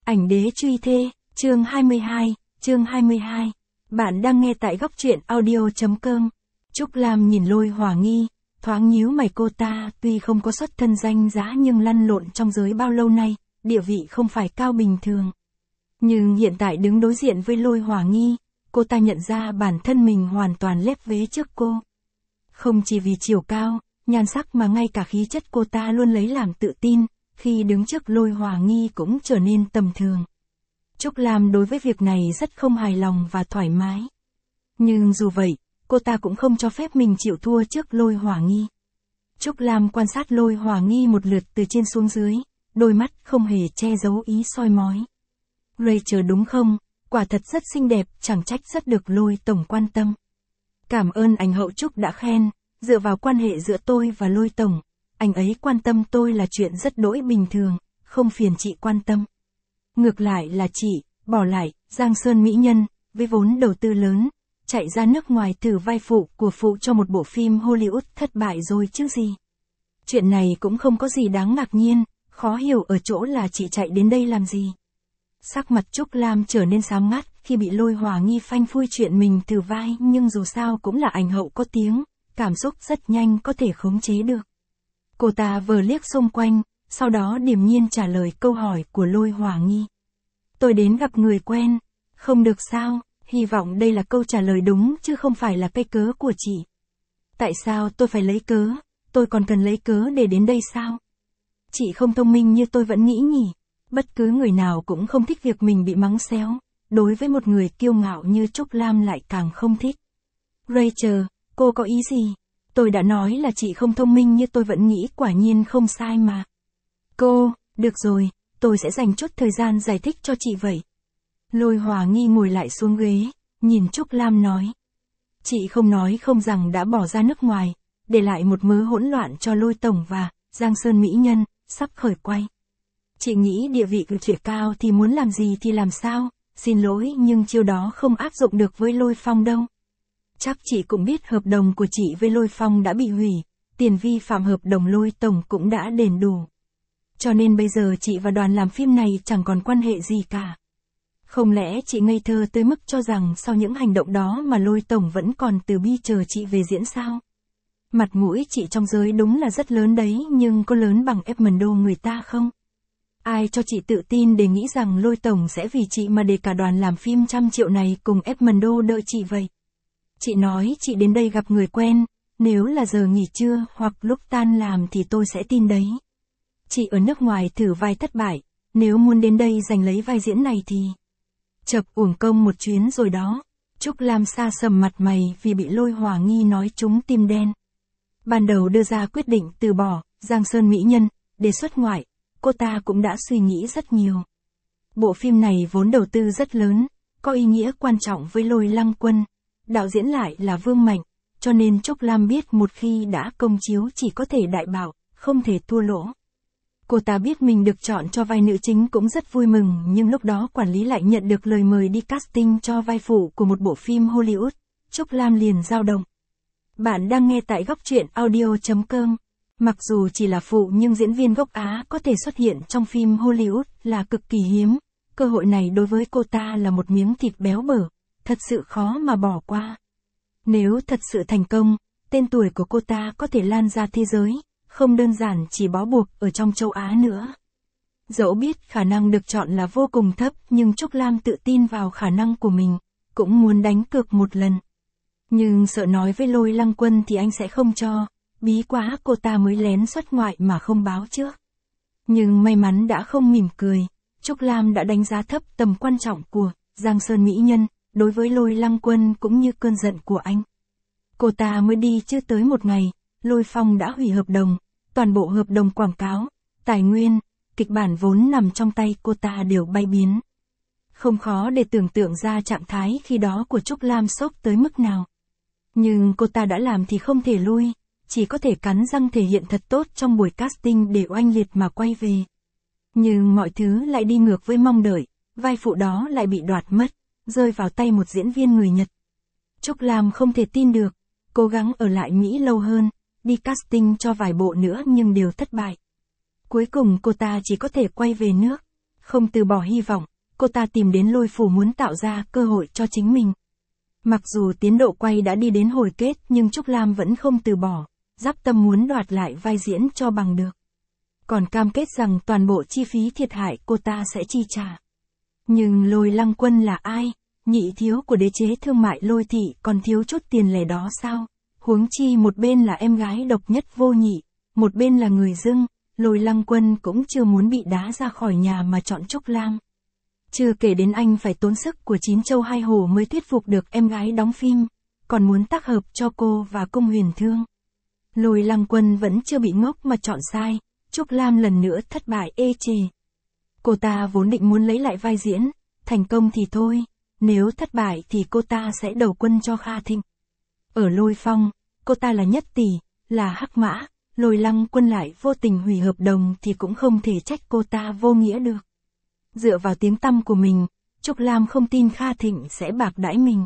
Ảnh đế truy thê, chương 22. Bạn đang nghe tại góc truyện audio.com. Trúc Lam nhìn Lôi Hỏa Nghi, thoáng nhíu mày. Cô ta tuy không có xuất thân danh giá nhưng lăn lộn trong giới bao lâu nay, địa vị không phải cao bình thường. Nhưng hiện tại đứng đối diện với Lôi Hỏa Nghi, cô ta nhận ra bản thân mình hoàn toàn lép vế trước cô. Không chỉ vì chiều cao, nhan sắc mà ngay cả khí chất cô ta luôn lấy làm tự tin, khi đứng trước Lôi Hỏa Nghi cũng trở nên tầm thường. Trúc Lam đối với việc này rất không hài lòng và thoải mái. Nhưng dù vậy, cô ta cũng không cho phép mình chịu thua trước Lôi Hỏa Nghi. Trúc Lam quan sát Lôi Hỏa Nghi một lượt từ trên xuống dưới, đôi mắt không hề che giấu ý soi mói. Rachel đúng không? Quả thật rất xinh đẹp, chẳng trách rất được Lôi tổng quan tâm. Cảm ơn anh hậu Trúc đã khen, dựa vào quan hệ giữa tôi và Lôi tổng, anh ấy quan tâm tôi là chuyện rất đỗi bình thường, không phiền chị quan tâm. Ngược lại là chị, bỏ lại, Giang Sơn mỹ nhân, với vốn đầu tư lớn, chạy ra nước ngoài thử vai phụ của phụ cho một bộ phim Hollywood thất bại rồi chứ gì. Chuyện này cũng không có gì đáng ngạc nhiên, khó hiểu ở chỗ là chị chạy đến đây làm gì. Sắc mặt Trúc Lam trở nên xám ngắt khi bị Lôi Hỏa Nghi phanh phui chuyện mình thử vai, nhưng dù sao cũng là ảnh hậu có tiếng, cảm xúc rất nhanh có thể khống chế được. Cô ta vờ liếc xung quanh, sau đó điềm nhiên trả lời câu hỏi của Lôi Hỏa Nghi. Tôi đến gặp người quen, không được sao, hy vọng đây là câu trả lời đúng chứ không phải là cái cớ của chị. Tại sao tôi phải lấy cớ, tôi còn cần lấy cớ để đến đây sao? Chị không thông minh như tôi vẫn nghĩ nhỉ, bất cứ người nào cũng không thích việc mình bị mắng xéo, đối với một người kiêu ngạo như Trúc Lam lại càng không thích. Rachel, cô có ý gì? Tôi đã nói là chị không thông minh như tôi vẫn nghĩ, quả nhiên không sai mà. Cô, được rồi, tôi sẽ dành chút thời gian giải thích cho chị vậy. Lôi Hỏa Nghi ngồi lại xuống ghế, nhìn Trúc Lam nói. Chị không nói không rằng đã bỏ ra nước ngoài, để lại một mớ hỗn loạn cho Lôi tổng và Giang Sơn mỹ nhân, sắp khởi quay. Chị nghĩ địa vị cực trẻ cao thì muốn làm gì thì làm sao, xin lỗi nhưng chiêu đó không áp dụng được với Lôi Phong đâu. Chắc chị cũng biết hợp đồng của chị với Lôi Phong đã bị hủy, tiền vi phạm hợp đồng Lôi tổng cũng đã đền đủ. Cho nên bây giờ chị và đoàn làm phim này chẳng còn quan hệ gì cả. Không lẽ chị ngây thơ tới mức cho rằng sau những hành động đó mà Lôi tổng vẫn còn từ bi chờ chị về diễn sao? Mặt mũi chị trong giới đúng là rất lớn đấy, nhưng có lớn bằng Edmundo người ta không? Ai cho chị tự tin để nghĩ rằng Lôi tổng sẽ vì chị mà để cả đoàn làm phim 100 triệu này cùng Edmundo đợi chị vậy? Chị nói chị đến đây gặp người quen, nếu là giờ nghỉ trưa hoặc lúc tan làm thì tôi sẽ tin đấy. Chị ở nước ngoài thử vai thất bại, nếu muốn đến đây giành lấy vai diễn này thì... Chập uổng công một chuyến rồi đó. Trúc Lam sa sầm mặt mày vì bị Lôi Hỏa Nghi nói trúng tim đen. Ban đầu đưa ra quyết định từ bỏ Giang Sơn mỹ nhân để xuất ngoại, cô ta cũng đã suy nghĩ rất nhiều. Bộ phim này vốn đầu tư rất lớn, có ý nghĩa quan trọng với Lôi Lăng Quân, đạo diễn lại là Vương Mạnh, cho nên Trúc Lam biết một khi đã công chiếu chỉ có thể đại bạo, không thể thua lỗ. Cô ta biết mình được chọn cho vai nữ chính cũng rất vui mừng, nhưng lúc đó quản lý lại nhận được lời mời đi casting cho vai phụ của một bộ phim Hollywood. Trúc Lam liền dao động. Bạn đang nghe tại góc truyện audio.com. Mặc dù chỉ là phụ nhưng diễn viên gốc Á có thể xuất hiện trong phim Hollywood là cực kỳ hiếm. Cơ hội này đối với cô ta là một miếng thịt béo bở, thật sự khó mà bỏ qua. Nếu thật sự thành công, tên tuổi của cô ta có thể lan ra thế giới, không đơn giản chỉ bó buộc ở trong châu Á nữa. Dẫu biết khả năng được chọn là vô cùng thấp nhưng Trúc Lam tự tin vào khả năng của mình, cũng muốn đánh cược một lần. Nhưng sợ nói với Lôi Lăng Quân thì anh sẽ không cho, bí quá cô ta mới lén xuất ngoại mà không báo trước. Nhưng may mắn đã không mỉm cười, Trúc Lam đã đánh giá thấp tầm quan trọng của Giang Sơn mỹ nhân đối với Lôi Lăng Quân cũng như cơn giận của anh. Cô ta mới đi chưa tới một ngày, Lôi Phong đã hủy hợp đồng, toàn bộ hợp đồng quảng cáo, tài nguyên, kịch bản vốn nằm trong tay cô ta đều bay biến. Không khó để tưởng tượng ra trạng thái khi đó của Trúc Lam sốc tới mức nào. Nhưng cô ta đã làm thì không thể lui, chỉ có thể cắn răng thể hiện thật tốt trong buổi casting để oanh liệt mà quay về. Nhưng mọi thứ lại đi ngược với mong đợi, vai phụ đó lại bị đoạt mất, rơi vào tay một diễn viên người Nhật. Trúc Lam không thể tin được, cố gắng ở lại Mỹ lâu hơn, đi casting cho vài bộ nữa nhưng đều thất bại. Cuối cùng cô ta chỉ có thể quay về nước. Không từ bỏ hy vọng, cô ta tìm đến Lôi Phủ muốn tạo ra cơ hội cho chính mình. Mặc dù tiến độ quay đã đi đến hồi kết nhưng Trúc Lam vẫn không từ bỏ, dắp tâm muốn đoạt lại vai diễn cho bằng được. Còn cam kết rằng toàn bộ chi phí thiệt hại cô ta sẽ chi trả. Nhưng Lôi Lăng Quân là ai? Nhị thiếu của đế chế thương mại Lôi thị còn thiếu chút tiền lẻ đó sao? Huống chi một bên là em gái độc nhất vô nhị, một bên là người dưng, Lôi Lăng Quân cũng chưa muốn bị đá ra khỏi nhà mà chọn Trúc Lam. Chưa kể đến anh phải tốn sức của 9 châu 2 hổ mới thuyết phục được em gái đóng phim, còn muốn tác hợp cho cô và Cung Huyền Thương. Lôi Lăng Quân vẫn chưa bị ngốc mà chọn sai, Trúc Lam lần nữa thất bại ê chề. Cô ta vốn định muốn lấy lại vai diễn, thành công thì thôi, nếu thất bại thì cô ta sẽ đầu quân cho Kha Thịnh. Ở Lôi Phong, cô ta là nhất tỷ, là hắc mã, Lôi Lăng Quân lại vô tình hủy hợp đồng thì cũng không thể trách cô ta vô nghĩa được. Dựa vào tiếng tăm của mình, Trúc Lam không tin Kha Thịnh sẽ bạc đãi mình.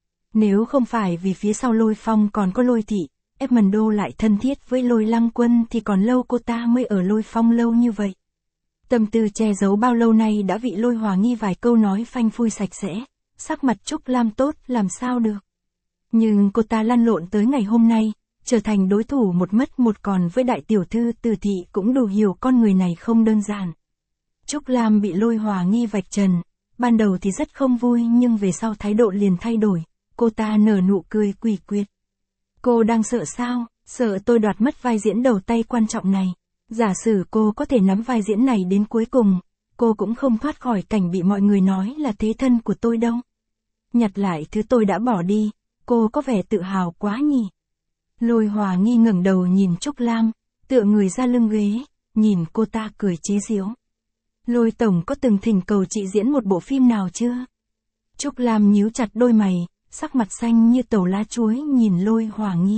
Nếu không phải vì phía sau Lôi Phong còn có Lôi thị, Edmundo lại thân thiết với Lôi Lăng Quân thì còn lâu cô ta mới ở Lôi Phong lâu như vậy. Tâm tư che giấu bao lâu nay đã bị Lôi Hòa Nghi vài câu nói phanh phui sạch sẽ, sắc mặt Trúc Lam tốt làm sao được. Nhưng cô ta lăn lộn tới ngày hôm nay, trở thành đối thủ một mất một còn với đại tiểu thư Từ thị cũng đủ hiểu con người này không đơn giản. Trúc Lam bị Lôi Hòa Nghi vạch trần, ban đầu thì rất không vui nhưng về sau thái độ liền thay đổi, cô ta nở nụ cười quỷ quyệt. Cô đang sợ sao? Sợ tôi đoạt mất vai diễn đầu tay quan trọng này. Giả sử cô có thể nắm vai diễn này đến cuối cùng, cô cũng không thoát khỏi cảnh bị mọi người nói là thế thân của tôi đâu. Nhặt lại thứ tôi đã bỏ đi, cô có vẻ tự hào quá nhỉ. Lôi Hòa Nghi ngẩng đầu nhìn Trúc Lam, tựa người ra lưng ghế, nhìn cô ta cười chế giễu. Lôi tổng có từng thỉnh cầu chị diễn một bộ phim nào chưa? Trúc Lam nhíu chặt đôi mày, sắc mặt xanh như tàu lá chuối nhìn Lôi Hòa Nghi.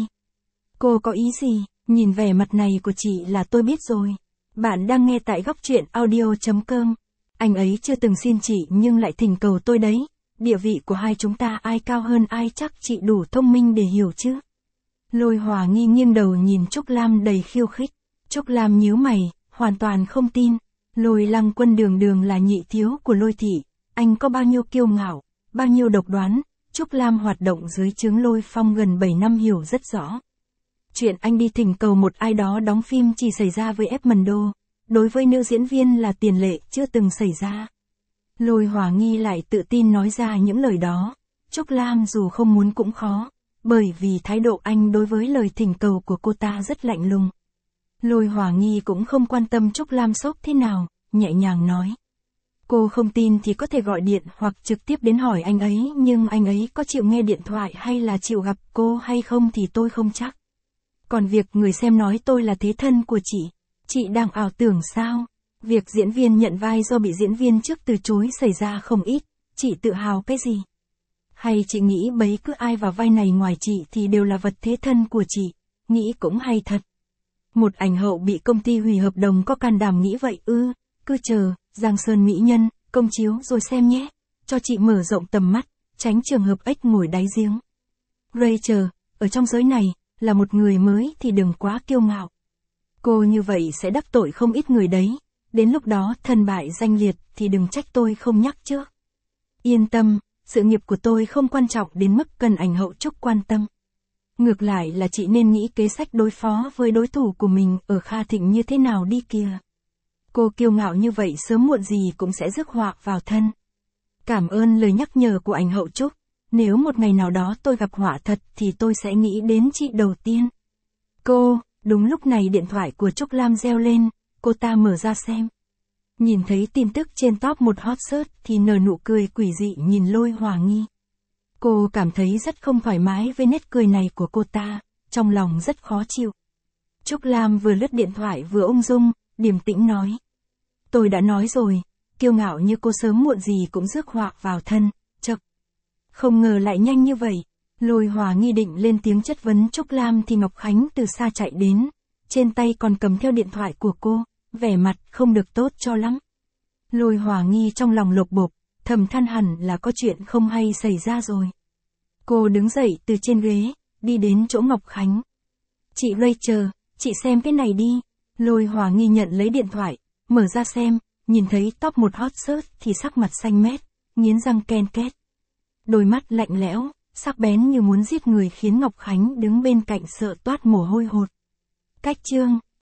Cô có ý gì? Nhìn vẻ mặt này của chị là tôi biết rồi. Bạn đang nghe tại góc truyện audio.com. Anh ấy chưa từng xin chị nhưng lại thỉnh cầu tôi đấy. Địa vị của hai chúng ta ai cao hơn ai chắc chị đủ thông minh để hiểu chứ. Lôi Hòa Nghi nghiêng đầu nhìn Trúc Lam đầy khiêu khích. Trúc Lam nhíu mày, hoàn toàn không tin. Lôi Lăng Quân đường đường là nhị thiếu của Lôi thị. Anh có bao nhiêu kiêu ngạo, bao nhiêu độc đoán. Trúc Lam hoạt động dưới trướng Lôi Phong gần 7 năm hiểu rất rõ. Chuyện anh đi thỉnh cầu một ai đó đóng phim chỉ xảy ra với Edmundo, đối với nữ diễn viên là tiền lệ chưa từng xảy ra. Lôi Hòa Nghi lại tự tin nói ra những lời đó, Trúc Lam dù không muốn cũng khó, bởi vì thái độ anh đối với lời thỉnh cầu của cô ta rất lạnh lùng. Lôi Hòa Nghi cũng không quan tâm Trúc Lam sốc thế nào, nhẹ nhàng nói. Cô không tin thì có thể gọi điện hoặc trực tiếp đến hỏi anh ấy, nhưng anh ấy có chịu nghe điện thoại hay là chịu gặp cô hay không thì tôi không chắc. Còn việc người xem nói tôi là thế thân của chị đang ảo tưởng sao? Việc diễn viên nhận vai do bị diễn viên trước từ chối xảy ra không ít, chị tự hào cái gì? Hay chị nghĩ bấy cứ ai vào vai này ngoài chị thì đều là vật thế thân của chị? Nghĩ cũng hay thật. Một ảnh hậu bị công ty hủy hợp đồng có can đảm nghĩ vậy ư? Cứ chờ, Giang Sơn mỹ nhân, công chiếu rồi xem nhé. Cho chị mở rộng tầm mắt, tránh trường hợp ếch ngồi đáy giếng. Rachel, ở trong giới này, là một người mới thì đừng quá kiêu ngạo. Cô như vậy sẽ đắc tội không ít người đấy. Đến lúc đó thân bại danh liệt thì đừng trách tôi không nhắc trước. Yên tâm, sự nghiệp của tôi không quan trọng đến mức cần ảnh hậu Trúc quan tâm. Ngược lại là chị nên nghĩ kế sách đối phó với đối thủ của mình ở Kha Thịnh như thế nào đi kìa. Cô kiêu ngạo như vậy sớm muộn gì cũng sẽ rước họa vào thân. Cảm ơn lời nhắc nhở của ảnh hậu Trúc. Nếu một ngày nào đó tôi gặp họa thật thì tôi sẽ nghĩ đến chị đầu tiên. Đúng lúc này điện thoại của Trúc Lam reo lên, cô ta mở ra xem. Nhìn thấy tin tức trên top một hot search thì nở nụ cười quỷ dị nhìn Lôi Hòa Nghi. Cô cảm thấy rất không thoải mái với nét cười này của cô ta, trong lòng rất khó chịu. Trúc Lam vừa lướt điện thoại vừa ung dung, điềm tĩnh nói. Tôi đã nói rồi, kiêu ngạo như cô sớm muộn gì cũng rước họa vào thân, chậc. Không ngờ lại nhanh như vậy. Lôi Hòa Nghi định lên tiếng chất vấn Trúc Lam thì Ngọc Khánh từ xa chạy đến, trên tay còn cầm theo điện thoại của cô, vẻ mặt không được tốt cho lắm. Lôi Hòa Nghi trong lòng lột bột, thầm than hẳn là có chuyện không hay xảy ra rồi. Cô đứng dậy từ trên ghế, đi đến chỗ Ngọc Khánh. Chị Rachel, chị xem cái này đi. Lôi Hòa Nghi nhận lấy điện thoại, mở ra xem, nhìn thấy top 1 hot search thì sắc mặt xanh mét, nghiến răng ken két. Đôi mắt lạnh lẽo, sắc bén như muốn giết người khiến Ngọc Khánh đứng bên cạnh sợ toát mồ hôi hột. Cách chương